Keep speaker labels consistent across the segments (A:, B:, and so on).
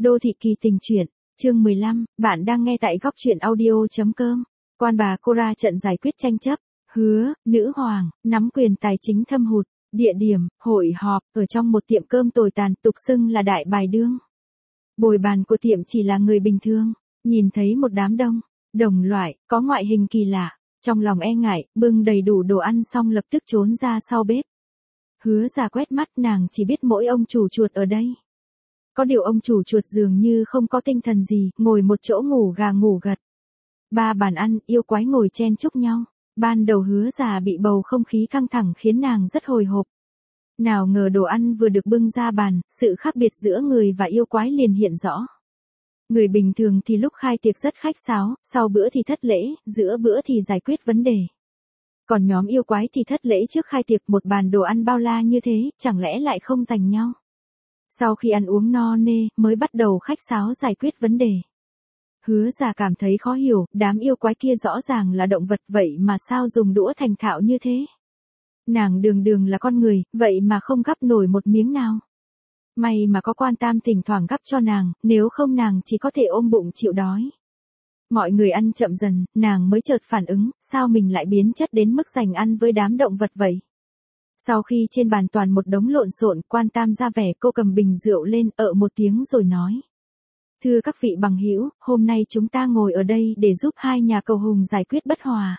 A: Đô thị kỳ tình truyện, chương 15, bạn đang nghe tại góc truyện audio.com. Quan bà Cora trận giải quyết tranh chấp, hứa, nữ hoàng, nắm quyền tài chính thâm hụt, địa điểm, hội họp, ở trong một tiệm cơm tồi tàn tục xưng là đại bài đương. Bồi bàn của tiệm chỉ là người bình thường, nhìn thấy một đám đồng loại, có ngoại hình kỳ lạ, trong lòng e ngại, bưng đầy đủ đồ ăn xong lập tức trốn ra sau bếp. Hứa ra quét mắt nàng chỉ biết mỗi ông chủ chuột ở đây. Có điều ông chủ chuột dường như không có tinh thần gì, ngồi một chỗ ngủ gà ngủ gật. Ba bàn ăn, yêu quái ngồi chen chúc nhau. Ban đầu hứa già bị bầu không khí căng thẳng khiến nàng rất hồi hộp. Nào ngờ đồ ăn vừa được bưng ra bàn, sự khác biệt giữa người và yêu quái liền hiện rõ. Người bình thường thì lúc khai tiệc rất khách sáo, sau bữa thì thất lễ, giữa bữa thì giải quyết vấn đề. Còn nhóm yêu quái thì thất lễ trước khai tiệc, một bàn đồ ăn bao la như thế, chẳng lẽ lại không giành nhau. Sau khi ăn uống no nê, mới bắt đầu khách sáo giải quyết vấn đề. Hứa già cảm thấy khó hiểu, đám yêu quái kia rõ ràng là động vật vậy mà sao dùng đũa thành thạo như thế. Nàng đường là con người, vậy mà không gắp nổi một miếng nào. May mà có Quan Tam thỉnh thoảng gắp cho nàng, nếu không nàng chỉ có thể ôm bụng chịu đói. Mọi người ăn chậm dần, nàng mới chợt phản ứng, sao mình lại biến chất đến mức giành ăn với đám động vật vậy. Sau khi trên bàn toàn một đống lộn xộn, Quan Tam ra vẻ, cô cầm bình rượu lên, một tiếng rồi nói. Thưa các vị bằng hữu, hôm nay chúng ta ngồi ở đây để giúp hai nhà cầu hùng giải quyết bất hòa.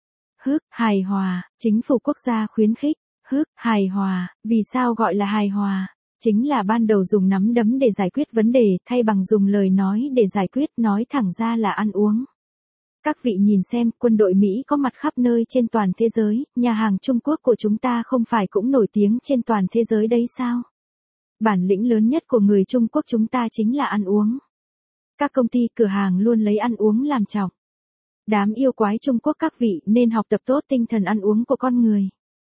A: Hài hòa, chính phủ quốc gia khuyến khích. Hài hòa, vì sao gọi là hài hòa? Chính là ban đầu dùng nắm đấm để giải quyết vấn đề, thay bằng dùng lời nói để giải quyết, nói thẳng ra là ăn uống. Các vị nhìn xem, quân đội Mỹ có mặt khắp nơi trên toàn thế giới, nhà hàng Trung Quốc của chúng ta không phải cũng nổi tiếng trên toàn thế giới đấy sao? Bản lĩnh lớn nhất của người Trung Quốc chúng ta chính là ăn uống. Các công ty, cửa hàng luôn lấy ăn uống làm trọng. Đám yêu quái Trung Quốc các vị nên học tập tốt tinh thần ăn uống của con người.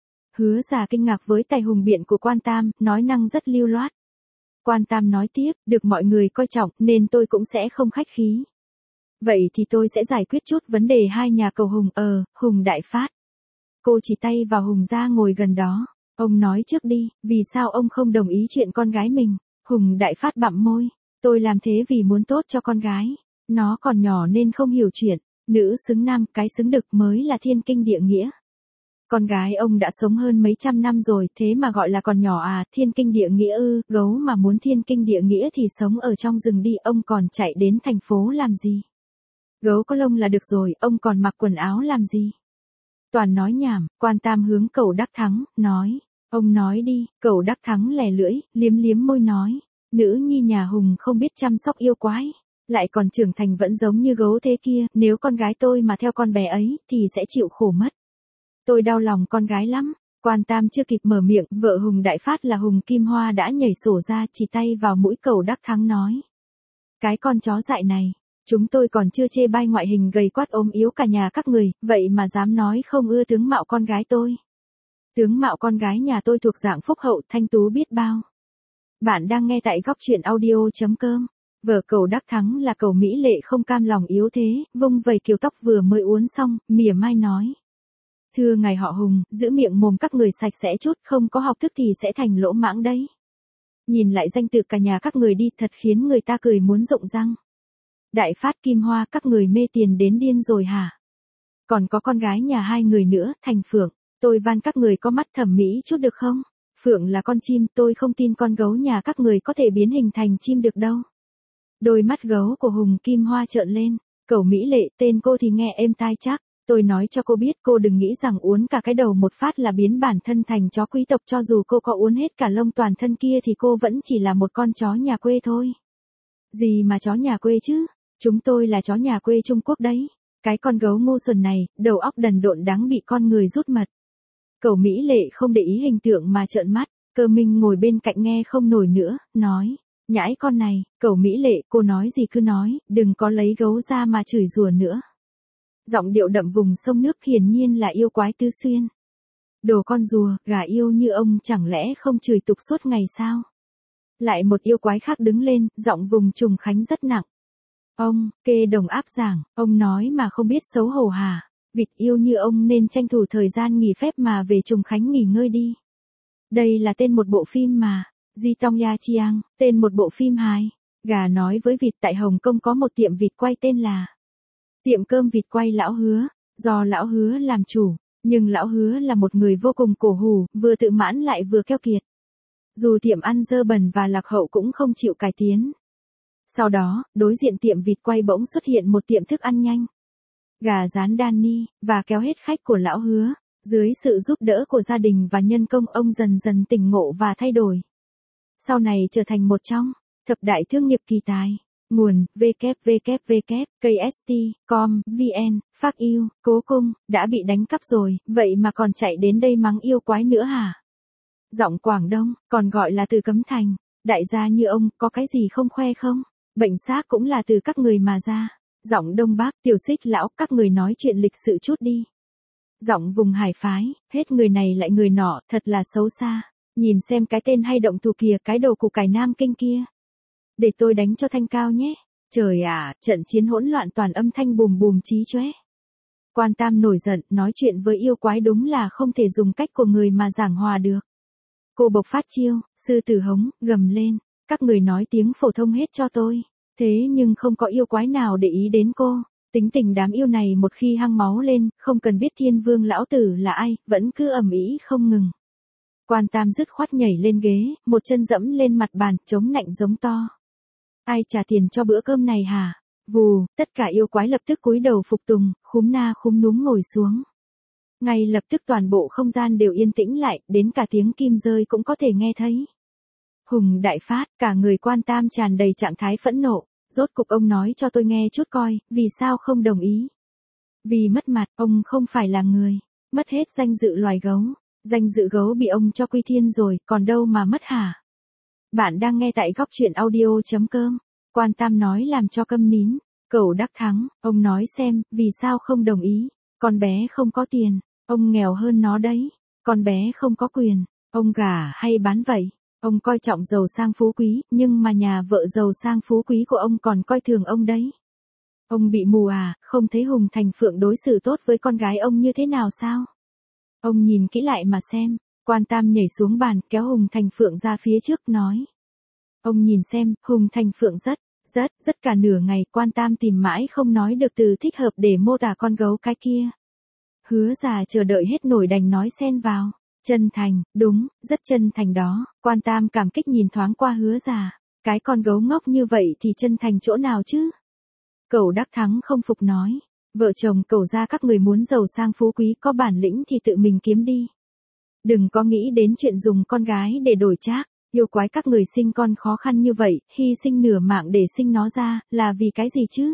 A: Hứa già kinh ngạc với tài hùng biện của Quan Tam, nói năng rất lưu loát. Quan Tam nói tiếp, được mọi người coi trọng nên tôi cũng sẽ không khách khí. Vậy thì tôi sẽ giải quyết chút vấn đề hai nhà cầu hùng, Hùng Đại Phát. Cô chỉ tay vào Hùng gia ngồi gần đó. Ông nói trước đi, vì sao ông không đồng ý chuyện con gái mình? Hùng Đại Phát bặm môi. Tôi làm thế vì muốn tốt cho con gái. Nó còn nhỏ nên không hiểu chuyện. Nữ xứng nam, cái xứng đực mới là thiên kinh địa nghĩa. Con gái ông đã sống hơn mấy trăm năm rồi, thế mà gọi là còn nhỏ à, thiên kinh địa nghĩa ư? Gấu mà muốn thiên kinh địa nghĩa thì sống ở trong rừng đi, ông còn chạy đến thành phố làm gì? Gấu có lông là được rồi, ông còn mặc quần áo làm gì? Toàn nói nhảm. Quan Tam hướng Cẩu Đắc Thắng, nói. Ông nói đi. Cẩu Đắc Thắng lè lưỡi, liếm môi nói. Nữ nhi nhà Hùng không biết chăm sóc yêu quái, lại còn trưởng thành vẫn giống như gấu thế kia, nếu con gái tôi mà theo con bé ấy, thì sẽ chịu khổ mất. Tôi đau lòng con gái lắm. Quan Tam chưa kịp mở miệng, vợ Hùng Đại Phát là Hùng Kim Hoa đã nhảy sổ ra, chỉ tay vào mũi Cẩu Đắc Thắng nói. Cái con chó dại này, chúng tôi còn chưa chê bai ngoại hình gầy quát ốm yếu cả nhà các người, vậy mà dám nói không ưa tướng mạo con gái tôi. Tướng mạo con gái nhà tôi thuộc dạng phúc hậu, thanh tú biết bao. Bạn đang nghe tại góc truyện audio.com. Vợ Cẩu Đắc Thắng là Cẩu mỹ lệ không cam lòng yếu thế, vung vẩy kiểu tóc vừa mới uốn xong, mỉa mai nói. Thưa ngài họ Hùng, giữ miệng mồm các người sạch sẽ chút, không có học thức thì sẽ thành lỗ mãng đấy. Nhìn lại danh tự cả nhà các người đi, thật khiến người ta cười muốn rụng răng. Đại Phát Kim Hoa, các người mê tiền đến điên rồi hả? Còn có con gái nhà hai người nữa, Thành Phượng, tôi van các người có mắt thẩm mỹ chút được không? Phượng là con chim, tôi không tin con gấu nhà các người có thể biến hình thành chim được đâu. Đôi mắt gấu của Hùng Kim Hoa trợn lên. Cẩu mỹ lệ, tên cô thì nghe êm tai chắc. Tôi nói cho cô biết, cô đừng nghĩ rằng uốn cả cái đầu một phát là biến bản thân thành chó quý tộc, cho dù cô có uốn hết cả lông toàn thân kia thì cô vẫn chỉ là một con chó nhà quê thôi. Gì mà chó nhà quê chứ? Chúng tôi là chó nhà quê Trung Quốc đấy. Cái con gấu ngu xuẩn này, đầu óc đần độn đáng bị con người rút mật. Cẩu mỹ lệ không để ý hình tượng mà trợn mắt. Cơ Minh ngồi bên cạnh nghe không nổi nữa, nói. Nhãi con này, Cẩu mỹ lệ, cô nói gì cứ nói, đừng có lấy gấu ra mà chửi rủa nữa. Giọng điệu đậm vùng sông nước, hiển nhiên là yêu quái Tứ Xuyên. Đồ con rùa, gà yêu như ông chẳng lẽ không chửi tục suốt ngày sao? Lại một yêu quái khác đứng lên, giọng vùng Trùng Khánh rất nặng. Ông, kê đồng áp giảng, ông nói mà không biết xấu hổ hả? Vịt yêu như ông nên tranh thủ thời gian nghỉ phép mà về Trùng Khánh nghỉ ngơi đi. Đây là tên một bộ phim mà. Di Tong Ya Chiang, tên một bộ phim hài. Gà nói với vịt tại Hồng Kông có một tiệm vịt quay tên là tiệm cơm vịt quay Lão Hứa, do Lão Hứa làm chủ, nhưng Lão Hứa là một người vô cùng cổ hủ, vừa tự mãn lại vừa keo kiệt. Dù tiệm ăn dơ bẩn và lạc hậu cũng không chịu cải tiến. Sau đó, đối diện tiệm vịt quay bỗng xuất hiện một tiệm thức ăn nhanh. Gà rán Danny, và kéo hết khách của Lão Hứa. Dưới sự giúp đỡ của gia đình và nhân công, ông dần dần tỉnh ngộ và thay đổi. Sau này trở thành một trong thập đại thương nghiệp kỳ tài. Nguồn www.kst.com.vn. Phác yêu, cố cung, đã bị đánh cắp rồi, vậy mà còn chạy đến đây mắng yêu quái nữa hả? Giọng Quảng Đông, còn gọi là từ Cấm Thành. Đại gia như ông, có cái gì không khoe không? Bệnh xác cũng là từ các người mà ra. Giọng Đông Bắc, Tiểu Xích lão, các người nói chuyện lịch sự chút đi. Giọng vùng Hải phái, hết người này lại người nọ, thật là xấu xa. Nhìn xem cái tên hay động thủ kìa, cái đồ củ cải Nam Kinh kia. Để tôi đánh cho thanh cao nhé. Trời ạ, trận chiến hỗn loạn toàn âm thanh bùm bùm chí chóe. Quan Tam nổi giận, nói chuyện với yêu quái đúng là không thể dùng cách của người mà giảng hòa được. Cô bộc phát chiêu, sư tử hống, gầm lên, các người nói tiếng phổ thông hết cho tôi. Thế nhưng không có yêu quái nào để ý đến cô. Tính tình đám yêu này một khi hăng máu lên, không cần biết Thiên Vương lão tử là ai, vẫn cứ ầm ĩ không ngừng. Quan Tam dứt khoát nhảy lên ghế, một chân dẫm lên mặt bàn, chống nạnh giống to. Ai trả tiền cho bữa cơm này hả? Vù, tất cả yêu quái lập tức cúi đầu phục tùng, khúm na khúm núm ngồi xuống. Ngay lập tức toàn bộ không gian đều yên tĩnh lại, đến cả tiếng kim rơi cũng có thể nghe thấy. Hùng đại phát, cả người Quan Tam tràn đầy trạng thái phẫn nộ. Rốt cục ông nói cho tôi nghe chút coi, vì sao không đồng ý? Vì mất mặt, ông không phải là người. Mất hết danh dự loài gấu. Danh dự gấu bị ông cho quy thiên rồi, còn đâu mà mất hả? Bạn đang nghe tại góc truyện audio.com. Quan Tam nói làm cho câm nín. Cẩu Đắc Thắng, ông nói xem, vì sao không đồng ý? Con bé không có tiền, ông nghèo hơn nó đấy. Con bé không có quyền, ông gả hay bán vậy? Ông coi trọng giàu sang phú quý, nhưng mà nhà vợ giàu sang phú quý của ông còn coi thường ông đấy. Ông bị mù à, không thấy Hùng Thành Phượng đối xử tốt với con gái ông như thế nào sao? Ông nhìn kỹ lại mà xem. Quan Tam nhảy xuống bàn, kéo Hùng Thành Phượng ra phía trước, nói. Ông nhìn xem, Hùng Thành Phượng rất cả nửa ngày, Quan Tam tìm mãi không nói được từ thích hợp để mô tả con gấu cái kia. Hứa già chờ đợi hết nổi đành nói xen vào. Chân thành, đúng, rất chân thành đó. Quan Tam cảm kích nhìn thoáng qua Hứa già. Cái con gấu ngốc như vậy thì chân thành chỗ nào chứ? Cẩu Đắc Thắng không phục nói. Vợ chồng Cẩu gia các người muốn giàu sang phú quý có bản lĩnh thì tự mình kiếm đi. Đừng có nghĩ đến chuyện dùng con gái để đổi trác. Yêu quái các người sinh con khó khăn như vậy, hy sinh nửa mạng để sinh nó ra, là vì cái gì chứ?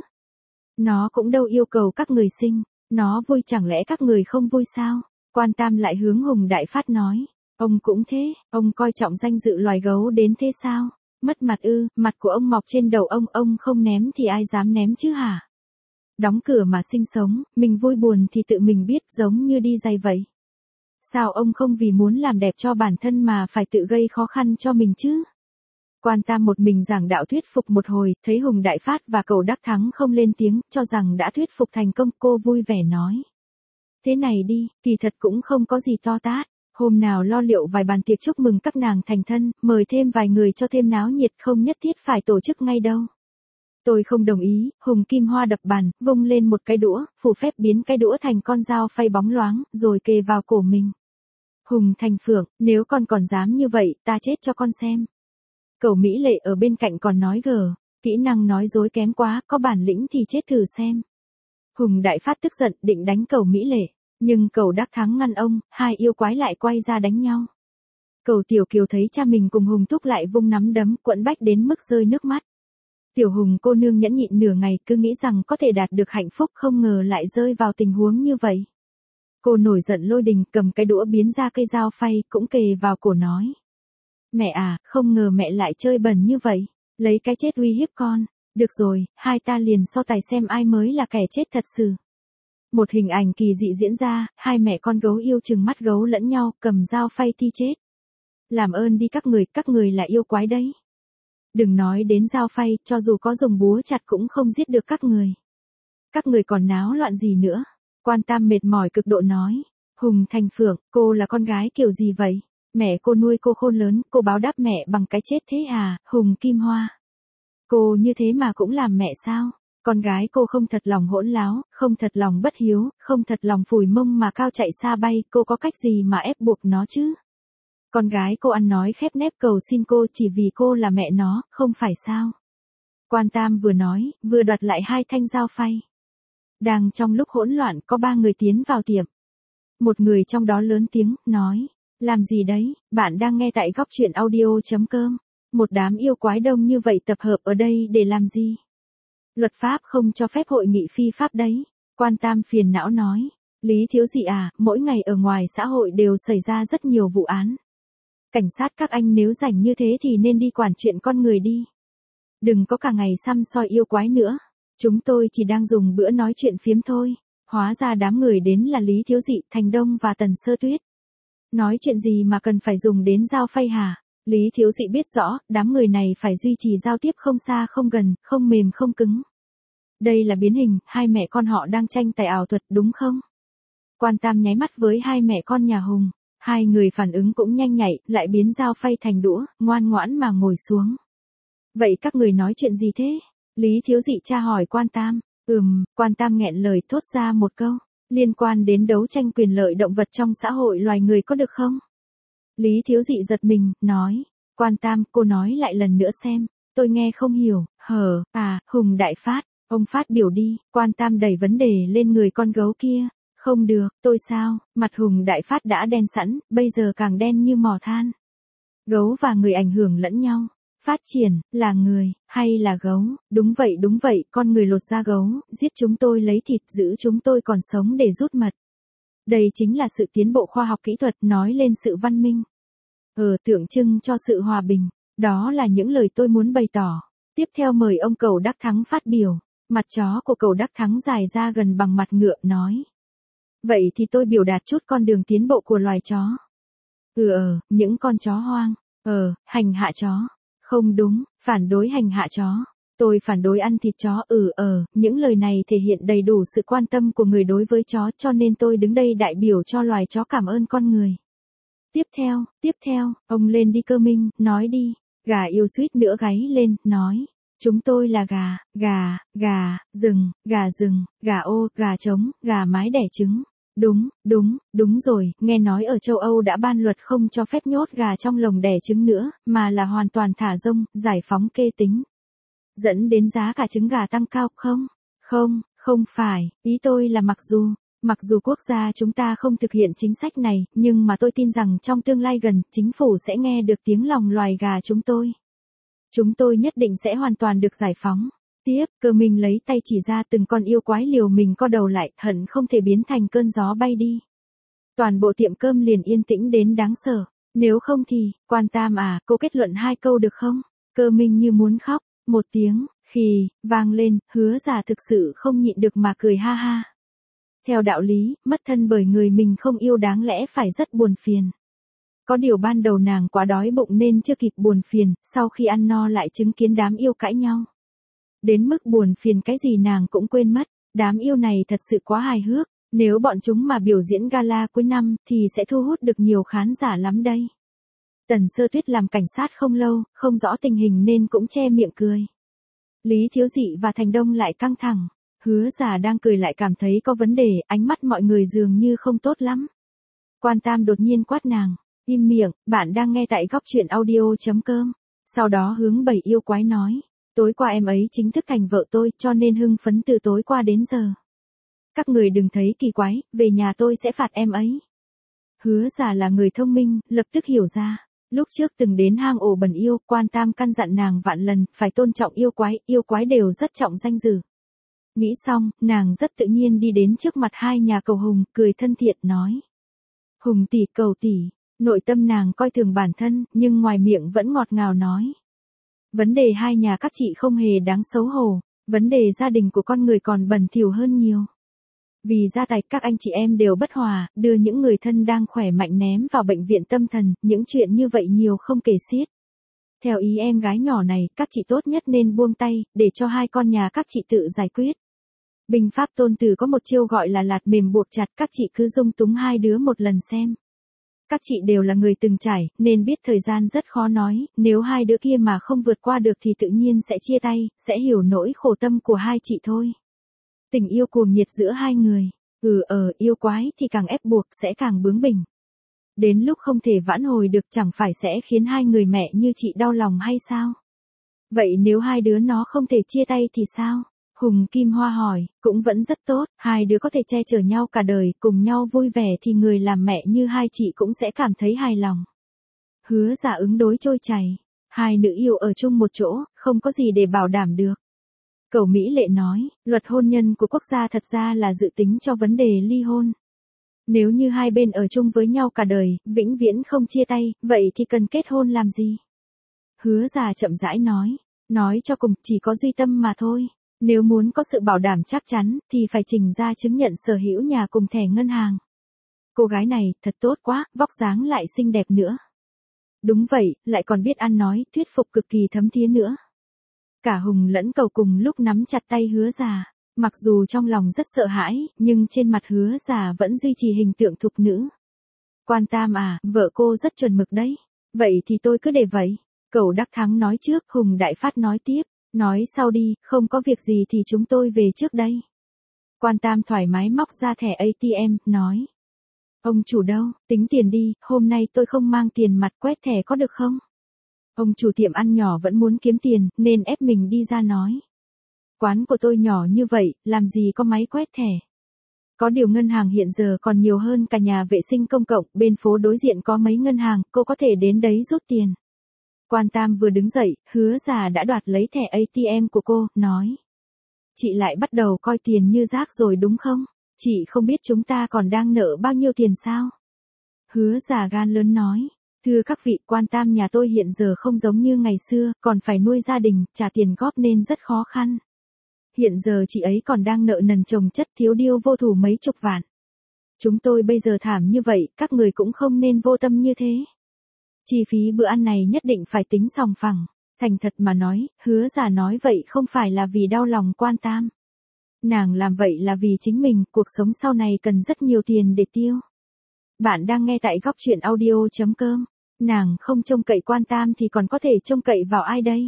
A: Nó cũng đâu yêu cầu các người sinh. Nó vui chẳng lẽ các người không vui sao? Quan Tam lại hướng Hùng Đại Phát nói. Ông cũng thế, ông coi trọng danh dự loài gấu đến thế sao? Mất mặt ư, mặt của ông mọc trên đầu ông không ném thì ai dám ném chứ hả? Đóng cửa mà sinh sống, mình vui buồn thì tự mình biết, giống như đi giày vậy. Sao ông không vì muốn làm đẹp cho bản thân mà phải tự gây khó khăn cho mình chứ? Quan Tam một mình giảng đạo thuyết phục một hồi, thấy Hùng Đại Phát và Cẩu Đắc Thắng không lên tiếng, cho rằng đã thuyết phục thành công, cô vui vẻ nói. Thế này đi, kỳ thật cũng không có gì to tát. Hôm nào lo liệu vài bàn tiệc chúc mừng các nàng thành thân, mời thêm vài người cho thêm náo nhiệt, không nhất thiết phải tổ chức ngay đâu. Tôi không đồng ý. Hùng Kim Hoa đập bàn, vung lên một cái đũa, phù phép biến cái đũa thành con dao phay bóng loáng, rồi kề vào cổ mình. Hùng Thành Phượng, nếu con còn dám như vậy, ta chết cho con xem. Cẩu Mỹ Lệ ở bên cạnh còn nói gờ, kỹ năng nói dối kém quá, có bản lĩnh thì chết thử xem. Hùng Đại Phát tức giận, định đánh Cẩu Mỹ Lệ, nhưng Cẩu Đắc Thắng ngăn ông, hai yêu quái lại quay ra đánh nhau. Cẩu Tiểu Kiều thấy cha mình cùng Hùng Thúc lại vung nắm đấm, quẫn bách đến mức rơi nước mắt. Tiểu Hùng cô nương nhẫn nhịn nửa ngày, cứ nghĩ rằng có thể đạt được hạnh phúc, không ngờ lại rơi vào tình huống như vậy. Cô nổi giận lôi đình, cầm cái đũa biến ra cây dao phay, cũng kề vào cổ nói. Mẹ à, không ngờ mẹ lại chơi bẩn như vậy, lấy cái chết uy hiếp con. Được rồi, hai ta liền so tài xem ai mới là kẻ chết thật sự. Một hình ảnh kỳ dị diễn ra, hai mẹ con gấu yêu trừng mắt gấu lẫn nhau, cầm dao phay thi chết. Làm ơn đi các người là yêu quái đấy. Đừng nói đến dao phay, cho dù có dùng búa chặt cũng không giết được các người. Các người còn náo loạn gì nữa? Quan Tam mệt mỏi cực độ nói. Hùng Thành Phượng, cô là con gái kiểu gì vậy? Mẹ cô nuôi cô khôn lớn, cô báo đáp mẹ bằng cái chết thế à? Hùng Kim Hoa. Cô như thế mà cũng làm mẹ sao? Con gái cô không thật lòng hỗn láo, không thật lòng bất hiếu, không thật lòng phủi mông mà cao chạy xa bay, cô có cách gì mà ép buộc nó chứ? Con gái cô ăn nói khép nép cầu xin cô chỉ vì cô là mẹ nó, không phải sao? Quan Tam vừa nói, vừa đoạt lại 2 thanh dao phay. Đang trong lúc hỗn loạn có 3 người tiến vào tiệm. Một người trong đó lớn tiếng, nói, làm gì đấy, bạn đang nghe tại góc chuyện audio.com. Một đám yêu quái đông như vậy tập hợp ở đây để làm gì? Luật pháp không cho phép hội nghị phi pháp đấy. Quan Tam phiền não nói, Lý Thiếu Dị à, mỗi ngày ở ngoài xã hội đều xảy ra rất nhiều vụ án. Cảnh sát các anh nếu rảnh như thế thì nên đi quản chuyện con người đi. Đừng có cả ngày săm soi yêu quái nữa. Chúng tôi chỉ đang dùng bữa nói chuyện phiếm thôi. Hóa ra đám người đến là Lý Thiếu Dị, Thành Đông và Tần Sơ Tuyết. Nói chuyện gì mà cần phải dùng đến dao phay hả? Lý Thiếu Dị biết rõ, đám người này phải duy trì giao tiếp không xa không gần, không mềm không cứng. Đây là biến hình, 2 mẹ con họ đang tranh tài ảo thuật đúng không? Quan Tam nháy mắt với 2 mẹ con nhà Hùng. 2 người phản ứng cũng nhanh nhạy, lại biến dao phay thành đũa, ngoan ngoãn mà ngồi xuống. Vậy các người nói chuyện gì thế? Lý Thiếu Dị tra hỏi Quan Tam. Quan Tam nghẹn lời thốt ra một câu. Liên quan đến đấu tranh quyền lợi động vật trong xã hội loài người có được không? Lý Thiếu Dị giật mình, nói. Quan Tam, cô nói lại lần nữa xem. Tôi nghe không hiểu. Hùng Đại Phát. Ông phát biểu đi. Quan Tam đẩy vấn đề lên người con gấu kia. Không được, tôi sao? Mặt Hùng Đại Phát đã đen sẵn, bây giờ càng đen như mò than. Gấu và người ảnh hưởng lẫn nhau. Phát triển, là người, hay là gấu? Đúng vậy, con người lột da gấu, giết chúng tôi lấy thịt giữ chúng tôi còn sống để rút mật. Đây chính là sự tiến bộ khoa học kỹ thuật nói lên sự văn minh. Tượng trưng cho sự hòa bình. Đó là những lời tôi muốn bày tỏ. Tiếp theo mời ông Cẩu Đắc Thắng phát biểu. Mặt chó của Cẩu Đắc Thắng dài ra gần bằng mặt ngựa nói. Vậy thì tôi biểu đạt chút con đường tiến bộ của loài chó. Những con chó hoang. Hành hạ chó. Không đúng, phản đối hành hạ chó. Tôi phản đối ăn thịt chó. Những lời này thể hiện đầy đủ sự quan tâm của người đối với chó cho nên tôi đứng đây đại biểu cho loài chó cảm ơn con người. Tiếp theo, ông lên đi Cơ Minh, nói đi. Gà yêu suýt nữa gáy lên, nói. Chúng tôi là gà rừng, gà ô, gà trống, gà mái đẻ trứng. Đúng rồi, nghe nói ở châu Âu đã ban luật không cho phép nhốt gà trong lồng đẻ trứng nữa, mà là hoàn toàn thả rông, giải phóng kê tính. Dẫn đến giá cả trứng gà tăng cao không? Không phải, ý tôi là mặc dù quốc gia chúng ta không thực hiện chính sách này, nhưng mà tôi tin rằng trong tương lai gần, chính phủ sẽ nghe được tiếng lòng loài gà chúng tôi. Chúng tôi nhất định sẽ hoàn toàn được giải phóng. Tiếp, Cơ Minh lấy tay chỉ ra từng con yêu quái liều mình co đầu lại, hận không thể biến thành cơn gió bay đi. Toàn bộ tiệm cơm liền yên tĩnh đến đáng sợ. Nếu không thì, Quan Tam à, cô kết luận 2 câu được không? Cơ Minh như muốn khóc. Một tiếng, khì, vang lên, Hứa Già thực sự không nhịn được mà cười ha ha. Theo đạo lý, mất thân bởi người mình không yêu đáng lẽ phải rất buồn phiền. Có điều ban đầu nàng quá đói bụng nên chưa kịp buồn phiền, sau khi ăn no lại chứng kiến đám yêu cãi nhau. Đến mức buồn phiền cái gì nàng cũng quên mất, đám yêu này thật sự quá hài hước, nếu bọn chúng mà biểu diễn gala cuối năm thì sẽ thu hút được nhiều khán giả lắm đây. Tần Sơ Tuyết làm cảnh sát không lâu, không rõ tình hình nên cũng che miệng cười. Lý Thiếu Dị và Thành Đông lại căng thẳng, Hứa Già đang cười lại cảm thấy có vấn đề, ánh mắt mọi người dường như không tốt lắm. Quan Tam đột nhiên quát nàng, im miệng, bạn đang nghe tại góc chuyện audio.com. Sau đó hướng 7 yêu quái nói. Tối qua em ấy chính thức thành vợ tôi cho nên hưng phấn từ tối qua đến giờ. Các người đừng thấy kỳ quái, về nhà tôi sẽ phạt em ấy. Hứa Già là người thông minh, lập tức hiểu ra. Lúc trước từng đến hang ổ bẩn yêu, Quan Tam căn dặn nàng vạn lần, phải tôn trọng yêu quái đều rất trọng danh dự. Nghĩ xong, nàng rất tự nhiên đi đến trước mặt 2 nhà cầu Hùng, cười thân thiện nói. Hùng tỷ Cầu tỷ, nội tâm nàng coi thường bản thân, nhưng ngoài miệng vẫn ngọt ngào nói. Vấn đề 2 nhà các chị không hề đáng xấu hổ, vấn đề gia đình của con người còn bẩn thỉu hơn nhiều. Vì gia tài các anh chị em đều bất hòa, đưa những người thân đang khỏe mạnh ném vào bệnh viện tâm thần, những chuyện như vậy nhiều không kể xiết. Theo ý em gái nhỏ này, các chị tốt nhất nên buông tay, để cho 2 con nhà các chị tự giải quyết. Binh pháp Tôn Tử có một chiêu gọi là lạt mềm buộc chặt, các chị cứ dung túng 2 đứa một lần xem. Các chị đều là người từng trải, nên biết thời gian rất khó nói, nếu hai đứa kia mà không vượt qua được thì tự nhiên sẽ chia tay, sẽ hiểu nỗi khổ tâm của hai chị thôi. Tình yêu cuồng nhiệt giữa hai người. Yêu quái thì càng ép buộc sẽ càng bướng bỉnh. Đến lúc không thể vãn hồi được chẳng phải sẽ khiến hai người mẹ như chị đau lòng hay sao? Vậy nếu hai đứa nó không thể chia tay thì sao? Hùng Kim Hoa hỏi, cũng vẫn rất tốt, hai đứa có thể che chở nhau cả đời, cùng nhau vui vẻ thì người làm mẹ như hai chị cũng sẽ cảm thấy hài lòng. Hứa Giả ứng đối trôi chảy, hai nữ yêu ở chung một chỗ, không có gì để bảo đảm được. Cẩu Mỹ Lệ nói, luật hôn nhân của quốc gia thật ra là dự tính cho vấn đề ly hôn. Nếu như hai bên ở chung với nhau cả đời, vĩnh viễn không chia tay, vậy thì cần kết hôn làm gì? Hứa Giả chậm rãi nói cho cùng chỉ có duy tâm mà thôi. Nếu muốn có sự bảo đảm chắc chắn, thì phải trình ra chứng nhận sở hữu nhà cùng thẻ ngân hàng. Cô gái này, thật tốt quá, vóc dáng lại xinh đẹp nữa. Đúng vậy, lại còn biết ăn nói, thuyết phục cực kỳ thấm thía nữa. Cả Hùng lẫn Cẩu cùng lúc nắm chặt tay Hứa Giả. Mặc dù trong lòng rất sợ hãi, nhưng trên mặt Hứa Giả vẫn duy trì hình tượng thục nữ. Quan Tam à, vợ cô rất chuẩn mực đấy. Vậy thì tôi cứ để vậy. Cẩu Đắc Thắng nói trước, Hùng Đại Phát nói tiếp. Nói sau đi, không có việc gì thì chúng tôi về trước đây. Quan Tam thoải mái móc ra thẻ ATM, nói. Ông chủ đâu, tính tiền đi, hôm nay tôi không mang tiền mặt quét thẻ có được không? Ông chủ tiệm ăn nhỏ vẫn muốn kiếm tiền, nên ép mình đi ra nói. Quán của tôi nhỏ như vậy, làm gì có máy quét thẻ. Có điều ngân hàng hiện giờ còn nhiều hơn cả nhà vệ sinh công cộng, bên phố đối diện có mấy ngân hàng, cô có thể đến đấy rút tiền. Quan Tam vừa đứng dậy, Hứa Giả đã đoạt lấy thẻ ATM của cô, nói. Chị lại bắt đầu coi tiền như rác rồi đúng không? Chị không biết chúng ta còn đang nợ bao nhiêu tiền sao? Hứa Giả gan lớn nói. Thưa các vị, Quan Tam nhà tôi hiện giờ không giống như ngày xưa, còn phải nuôi gia đình, trả tiền góp nên rất khó khăn. Hiện giờ chị ấy còn đang nợ nần chồng chất thiếu điêu vô thủ mấy chục vạn. Chúng tôi bây giờ thảm như vậy, các người cũng không nên vô tâm như thế. Chi phí bữa ăn này nhất định phải tính sòng phẳng. Thành thật mà nói, Hứa Giả nói vậy không phải là vì đau lòng Quan Tam. Nàng làm vậy là vì chính mình, cuộc sống sau này cần rất nhiều tiền để tiêu. Bạn đang nghe tại góc truyện audio.com. Nàng không trông cậy Quan Tam thì còn có thể trông cậy vào ai đây?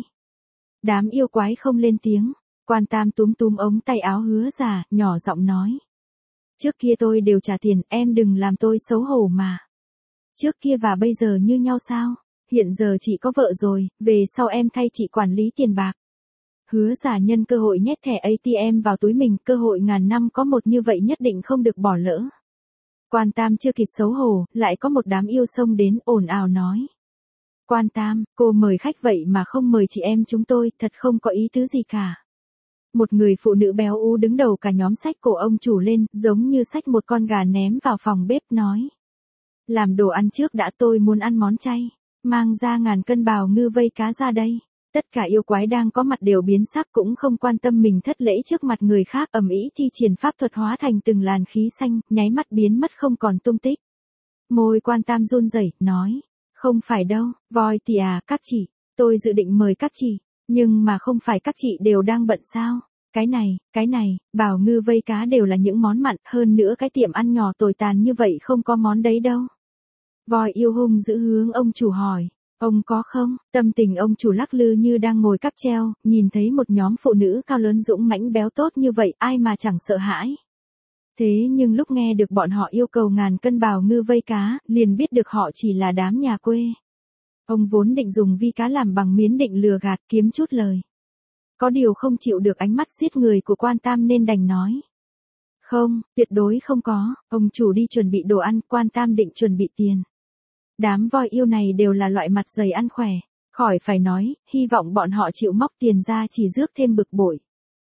A: Đám yêu quái không lên tiếng. Quan Tam túm ống tay áo Hứa Giả, nhỏ giọng nói. Trước kia tôi đều trả tiền, em đừng làm tôi xấu hổ mà. Trước kia và bây giờ như nhau sao? Hiện giờ chị có vợ rồi, về sau em thay chị quản lý tiền bạc. Hứa Giả nhân cơ hội nhét thẻ ATM vào túi mình, cơ hội ngàn năm có một như vậy nhất định không được bỏ lỡ. Quan Tam chưa kịp xấu hổ, lại có một đám yêu xông đến, ồn ào nói. Quan Tam, cô mời khách vậy mà không mời chị em chúng tôi, thật không có ý tứ gì cả. Một người phụ nữ béo ú đứng đầu cả nhóm xách cổ ông chủ lên, giống như xách một con gà ném vào phòng bếp nói. Làm đồ ăn trước đã, tôi muốn ăn món chay. Mang ra ngàn cân bào ngư vây cá ra đây. Tất cả yêu quái đang có mặt đều biến sắc, cũng không quan tâm mình thất lễ trước mặt người khác, ầm ĩ thi triển pháp thuật hóa thành từng làn khí xanh, nháy mắt biến mất không còn tung tích. Môi Quan Tam run rẩy, nói. Không phải đâu, voi thì à, các chị. Tôi dự định mời các chị. Nhưng mà không phải các chị đều đang bận sao? Cái này, bào ngư vây cá đều là những món mặn, hơn nữa cái tiệm ăn nhỏ tồi tàn như vậy không có món đấy đâu. Voi yêu hung giữ hướng ông chủ hỏi. Ông có không? Tâm tình ông chủ lắc lư như đang ngồi cáp treo, nhìn thấy một nhóm phụ nữ cao lớn dũng mãnh béo tốt như vậy, ai mà chẳng sợ hãi. Thế nhưng lúc nghe được bọn họ yêu cầu ngàn cân bào ngư vây cá, liền biết được họ chỉ là đám nhà quê. Ông vốn định dùng vi cá làm bằng miến định lừa gạt kiếm chút lời. Có điều không chịu được ánh mắt giết người của Quan Tam nên đành nói. Không, tuyệt đối không có, ông chủ đi chuẩn bị đồ ăn, Quan Tam định chuẩn bị tiền. Đám voi yêu này đều là loại mặt dày ăn khỏe, khỏi phải nói, hy vọng bọn họ chịu móc tiền ra chỉ rước thêm bực bội.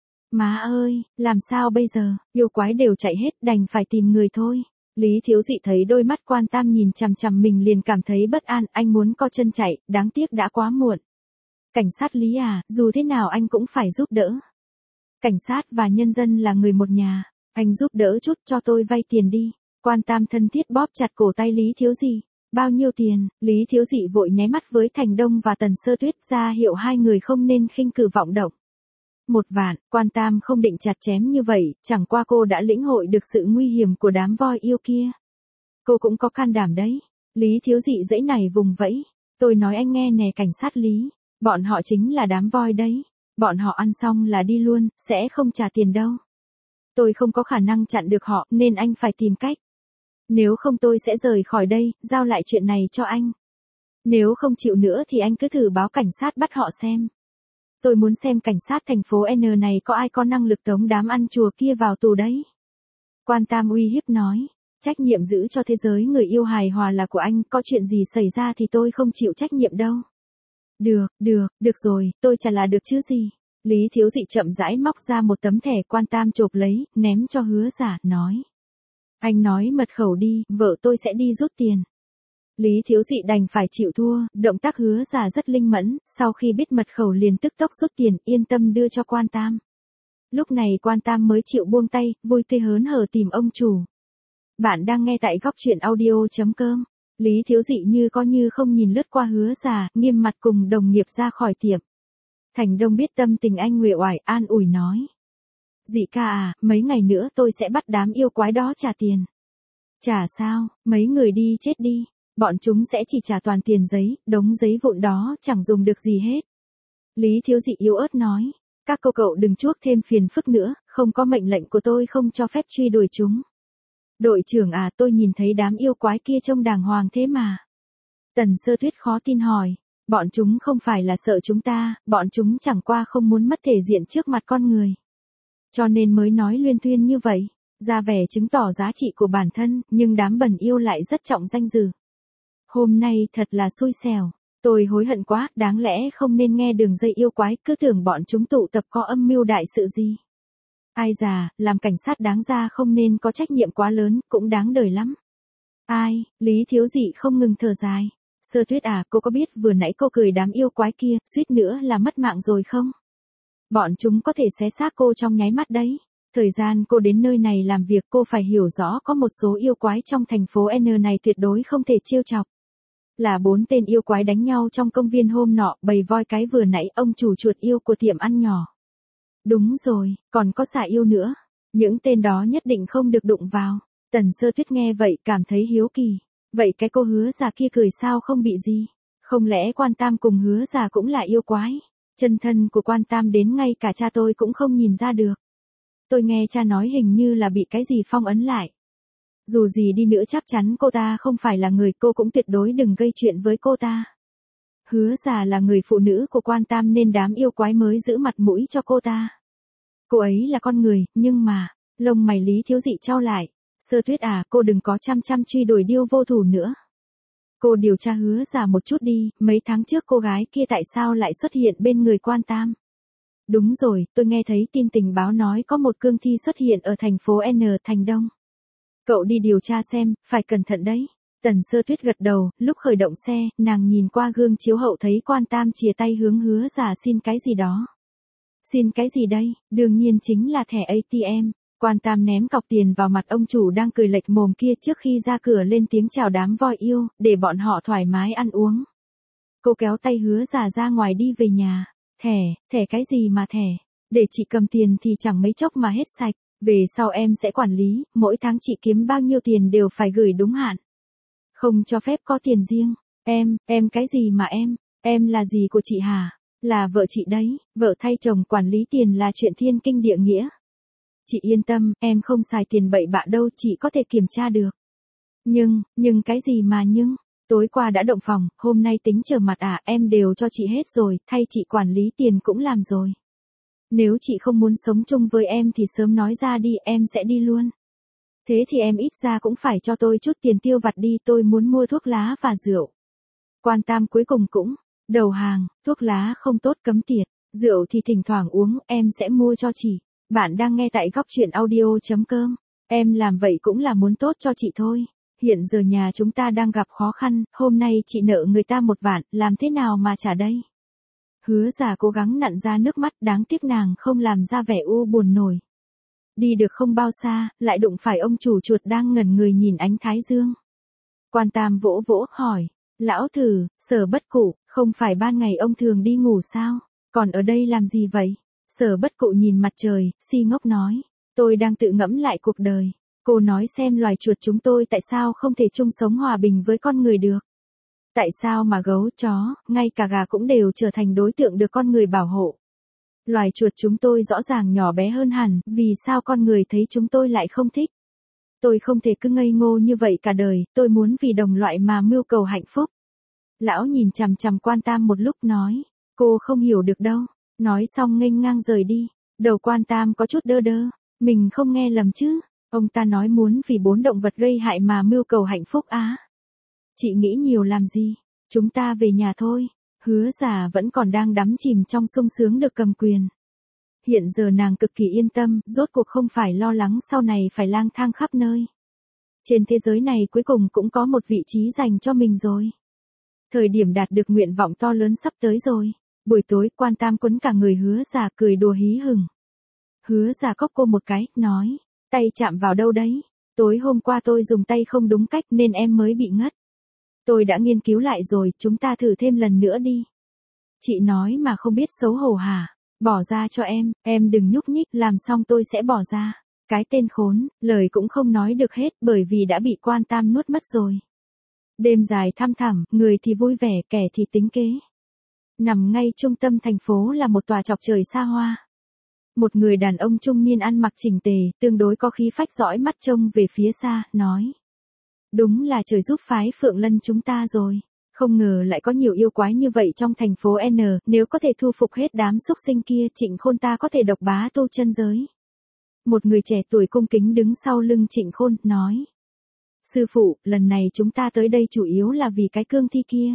A: Má ơi, làm sao bây giờ, yêu quái đều chạy hết, đành phải tìm người thôi. Lý Thiếu Dị thấy đôi mắt Quan Tam nhìn chằm chằm mình liền cảm thấy bất an, anh muốn co chân chạy, đáng tiếc đã quá muộn. Cảnh sát Lý à, dù thế nào anh cũng phải giúp đỡ. Cảnh sát và nhân dân là người một nhà, anh giúp đỡ chút cho tôi vay tiền đi. Quan Tam thân thiết bóp chặt cổ tay Lý Thiếu Dị. Bao nhiêu tiền? Lý Thiếu Dị vội nháy mắt với Thành Đông và Tần Sơ Tuyết ra hiệu hai người không nên khinh cử vọng động. 1 vạn, Quan Tam không định chặt chém như vậy, chẳng qua cô đã lĩnh hội được sự nguy hiểm của đám voi yêu kia. Cô cũng có can đảm đấy. Lý Thiếu Dị dãy này vùng vẫy. Tôi nói anh nghe nè cảnh sát Lý. Bọn họ chính là đám voi đấy. Bọn họ ăn xong là đi luôn, sẽ không trả tiền đâu. Tôi không có khả năng chặn được họ, nên anh phải tìm cách. Nếu không tôi sẽ rời khỏi đây, giao lại chuyện này cho anh. Nếu không chịu nữa thì anh cứ thử báo cảnh sát bắt họ xem. Tôi muốn xem cảnh sát thành phố N này có ai có năng lực tống đám ăn chùa kia vào tù đấy. Quan Tam uy hiếp nói, trách nhiệm giữ cho thế giới người yêu hài hòa là của anh, có chuyện gì xảy ra thì tôi không chịu trách nhiệm đâu. Được rồi, tôi trả là được chứ gì. Lý Thiếu Dị chậm rãi móc ra một tấm thẻ. Quan Tam chộp lấy, ném cho Hứa Giả, nói. Anh nói mật khẩu đi, vợ tôi sẽ đi rút tiền. Lý Thiếu Dị đành phải chịu thua, động tác Hứa Giả rất linh mẫn, sau khi biết mật khẩu liền tức tốc rút tiền, yên tâm đưa cho Quan Tam. Lúc này Quan Tam mới chịu buông tay, vui tươi hớn hở tìm ông chủ. Bạn đang nghe tại góc truyện audio.com. Lý Thiếu Dị như có như không nhìn lướt qua Hứa Giả, nghiêm mặt cùng đồng nghiệp ra khỏi tiệm. Thành Đông biết tâm tình anh uể oải, an ủi nói. Dị ca à, mấy ngày nữa tôi sẽ bắt đám yêu quái đó trả tiền. Trả sao, mấy người đi chết đi. Bọn chúng sẽ chỉ trả toàn tiền giấy, đống giấy vụn đó chẳng dùng được gì hết. Lý Thiếu Dị yếu ớt nói. Các cậu đừng chuốc thêm phiền phức nữa, không có mệnh lệnh của tôi không cho phép truy đuổi chúng. Đội trưởng à, tôi nhìn thấy đám yêu quái kia trông đàng hoàng thế mà. Tần Sơ Tuyết khó tin hỏi. Bọn chúng không phải là sợ chúng ta, bọn chúng chẳng qua không muốn mất thể diện trước mặt con người. Cho nên mới nói luyên thuyên như vậy, ra vẻ chứng tỏ giá trị của bản thân, nhưng đám bẩn yêu lại rất trọng danh dự. Hôm nay thật là xui xẻo, tôi hối hận quá, đáng lẽ không nên nghe đường dây yêu quái, cứ tưởng bọn chúng tụ tập có âm mưu đại sự gì. Ai già, làm cảnh sát đáng ra không nên có trách nhiệm quá lớn, cũng đáng đời lắm. Ai, Lý Thiếu Dị không ngừng thở dài. Sơ Tuyết à, cô có biết vừa nãy cô cười đám yêu quái kia, suýt nữa là mất mạng rồi không? Bọn chúng có thể xé xác cô trong nháy mắt đấy. Thời gian cô đến nơi này làm việc cô phải hiểu rõ có một số yêu quái trong thành phố N này tuyệt đối không thể trêu chọc. Là 4 tên yêu quái đánh nhau trong công viên hôm nọ, bầy voi cái vừa nãy ông chủ chuột yêu của tiệm ăn nhỏ. Đúng rồi, còn có xà yêu nữa. Những tên đó nhất định không được đụng vào. Tần Sơ Tuyết nghe vậy cảm thấy hiếu kỳ. Vậy cái cô Hứa Già kia cười sao không bị gì? Không lẽ Quan Tam cùng Hứa Già cũng là yêu quái? Chân thân của Quan Tam đến ngay cả cha tôi cũng không nhìn ra được. Tôi nghe cha nói hình như là bị cái gì phong ấn lại. Dù gì đi nữa chắc chắn cô ta không phải là người, cô cũng tuyệt đối đừng gây chuyện với cô ta. Hứa Già là người phụ nữ của Quan Tam nên đám yêu quái mới giữ mặt mũi cho cô ta. Cô ấy là con người, nhưng mà, lông mày Lý Thiếu Dị chau lại. Sơ Tuyết à, cô đừng có chăm truy đuổi điêu vô thủ nữa. Cô điều tra Hứa Già một chút đi, mấy tháng trước cô gái kia tại sao lại xuất hiện bên người Quan Tam? Đúng rồi, tôi nghe thấy tin tình báo nói có một cương thi xuất hiện ở thành phố N Thành Đông. Cậu đi điều tra xem, phải cẩn thận đấy. Tần Sơ Tuyết gật đầu, lúc khởi động xe, nàng nhìn qua gương chiếu hậu thấy Quan Tam chìa tay hướng Hứa Già xin cái gì đó. Xin cái gì đây? Đương nhiên chính là thẻ ATM. Quan Tam ném cọc tiền vào mặt ông chủ đang cười lệch mồm kia trước khi ra cửa lên tiếng chào đám voi yêu, để bọn họ thoải mái ăn uống. Cô kéo tay Hứa Già ra ngoài đi về nhà. Thẻ cái gì mà thẻ? Để chị cầm tiền thì chẳng mấy chốc mà hết sạch. Về sau em sẽ quản lý, mỗi tháng chị kiếm bao nhiêu tiền đều phải gửi đúng hạn. Không cho phép có tiền riêng. Em cái gì mà em là gì của chị hả? Là vợ chị đấy, vợ thay chồng quản lý tiền là chuyện thiên kinh địa nghĩa. Chị yên tâm, em không xài tiền bậy bạ đâu, chị có thể kiểm tra được. Nhưng cái gì mà nhưng? Tối qua đã động phòng, hôm nay tính trở mặt à, em đều cho chị hết rồi, thay chị quản lý tiền cũng làm rồi. Nếu chị không muốn sống chung với em thì sớm nói ra đi, em sẽ đi luôn. Thế thì em ít ra cũng phải cho tôi chút tiền tiêu vặt đi, tôi muốn mua thuốc lá và rượu. Quan Tam cuối cùng cũng đầu hàng, thuốc lá không tốt cấm tiệt, rượu thì thỉnh thoảng uống, em sẽ mua cho chị. Bạn đang nghe tại góc truyện audio.com. Em làm vậy cũng là muốn tốt cho chị thôi. Hiện giờ nhà chúng ta đang gặp khó khăn, hôm nay chị nợ người ta 1 vạn, làm thế nào mà trả đây? Hứa Già cố gắng nặn ra nước mắt, đáng tiếc nàng không làm ra vẻ u buồn nổi. Đi được không bao xa, lại đụng phải ông chủ chuột đang ngẩn người nhìn ánh thái dương. Quan Tam vỗ vỗ hỏi, lão thử, Sở Bất Cụ, không phải ban ngày ông thường đi ngủ sao, còn ở đây làm gì vậy? Sở Bất Cụ nhìn mặt trời, si ngốc nói, tôi đang tự ngẫm lại cuộc đời. Cô nói xem loài chuột chúng tôi tại sao không thể chung sống hòa bình với con người được. Tại sao mà gấu, chó, ngay cả gà cũng đều trở thành đối tượng được con người bảo hộ. Loài chuột chúng tôi rõ ràng nhỏ bé hơn hẳn, vì sao con người thấy chúng tôi lại không thích? Tôi không thể cứ ngây ngô như vậy cả đời, tôi muốn vì đồng loại mà mưu cầu hạnh phúc. Lão nhìn chằm chằm Quan Tam một lúc nói, cô không hiểu được đâu. Nói xong nghênh ngang rời đi. Đầu Quan Tam có chút đơ đơ, mình không nghe lầm chứ. Ông ta nói muốn vì 4 động vật gây hại mà mưu cầu hạnh phúc á. Chị nghĩ nhiều làm gì, chúng ta về nhà thôi. Hứa Giả vẫn còn đang đắm chìm trong sung sướng được cầm quyền. Hiện giờ nàng cực kỳ yên tâm, rốt cuộc không phải lo lắng sau này phải lang thang khắp nơi. Trên thế giới này cuối cùng cũng có một vị trí dành cho mình rồi. Thời điểm đạt được nguyện vọng to lớn sắp tới rồi. Buổi tối Quan Tam quấn cả người Hứa Giả cười đùa hí hửng. Hứa Giả cốc cô một cái, nói, tay chạm vào đâu đấy? Tối hôm qua tôi dùng tay không đúng cách nên em mới bị ngất. Tôi đã nghiên cứu lại rồi, chúng ta thử thêm lần nữa đi. Chị nói mà không biết xấu hổ hả? Bỏ ra cho em đừng nhúc nhích, làm xong tôi sẽ bỏ ra. Cái tên khốn, lời cũng không nói được hết bởi vì đã bị Quan Tam nuốt mất rồi. Đêm dài thăm thẳm, người thì vui vẻ, kẻ thì tính kế. Nằm ngay trung tâm thành phố là một tòa chọc trời xa hoa. Một người đàn ông trung niên ăn mặc chỉnh tề, tương đối có khí phách dõi mắt trông về phía xa, nói. Đúng là trời giúp phái Phượng Lân chúng ta rồi. Không ngờ lại có nhiều yêu quái như vậy trong thành phố N, nếu có thể thu phục hết đám súc sinh kia, Trịnh Khôn ta có thể độc bá tu chân giới. Một người trẻ tuổi cung kính đứng sau lưng Trịnh Khôn, nói. Sư phụ, lần này chúng ta tới đây chủ yếu là vì cái cương thi kia.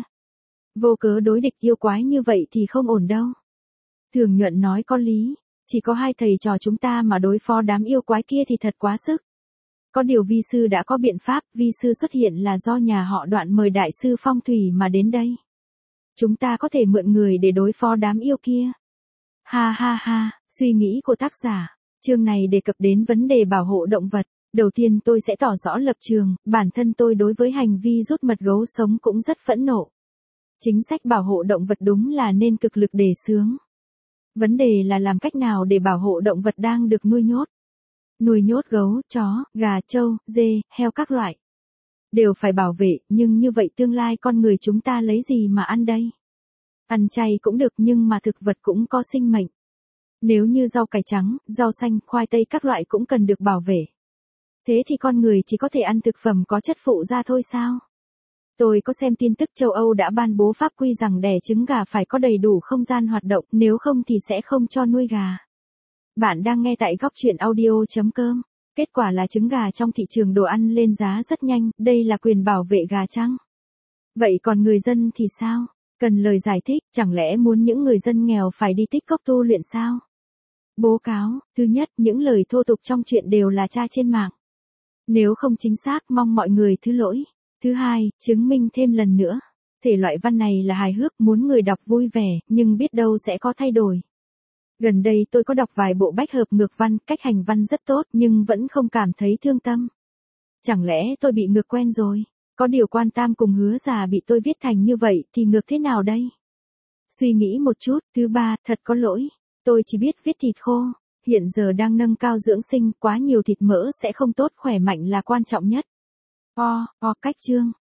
A: Vô cớ đối địch yêu quái như vậy thì không ổn đâu. Thường Nhuận nói có lý, chỉ có 2 thầy trò chúng ta mà đối phó đám yêu quái kia thì thật quá sức. Có điều vi sư đã có biện pháp, vi sư xuất hiện là do nhà họ Đoạn mời đại sư phong thủy mà đến đây. Chúng ta có thể mượn người để đối phó đám yêu kia. Ha ha ha, suy nghĩ của tác giả. Chương này đề cập đến vấn đề bảo hộ động vật. Đầu tiên tôi sẽ tỏ rõ lập trường, bản thân tôi đối với hành vi rút mật gấu sống cũng rất phẫn nộ. Chính sách bảo hộ động vật đúng là nên cực lực đề xướng. Vấn đề là làm cách nào để bảo hộ động vật đang được nuôi nhốt. Nuôi nhốt gấu, chó, gà, trâu, dê, heo các loại. Đều phải bảo vệ, nhưng như vậy tương lai con người chúng ta lấy gì mà ăn đây? Ăn chay cũng được nhưng mà thực vật cũng có sinh mệnh. Nếu như rau cải trắng, rau xanh, khoai tây các loại cũng cần được bảo vệ. Thế thì con người chỉ có thể ăn thực phẩm có chất phụ gia thôi sao? Tôi có xem tin tức châu Âu đã ban bố pháp quy rằng đẻ trứng gà phải có đầy đủ không gian hoạt động, nếu không thì sẽ không cho nuôi gà. Bạn đang nghe tại góc truyện audio.com. Kết quả là trứng gà trong thị trường đồ ăn lên giá rất nhanh, đây là quyền bảo vệ gà chăng? Vậy còn người dân thì sao? Cần lời giải thích, chẳng lẽ muốn những người dân nghèo phải đi tích cóp tu luyện sao? Bố cáo, thứ nhất, những lời thô tục trong chuyện đều là tra trên mạng. Nếu không chính xác, mong mọi người thứ lỗi. Thứ hai, chứng minh thêm lần nữa. Thể loại văn này là hài hước, muốn người đọc vui vẻ, nhưng biết đâu sẽ có thay đổi. Gần đây tôi có đọc vài bộ bách hợp ngược văn, cách hành văn rất tốt nhưng vẫn không cảm thấy thương tâm. Chẳng lẽ tôi bị ngược quen rồi? Có điều Quan Tam cùng Hứa Giả bị tôi viết thành như vậy thì ngược thế nào đây? Suy nghĩ một chút. Thứ ba, thật có lỗi. Tôi chỉ biết viết thịt khô. Hiện giờ đang nâng cao dưỡng sinh, quá nhiều thịt mỡ sẽ không tốt, khỏe mạnh là quan trọng nhất. Cách chương.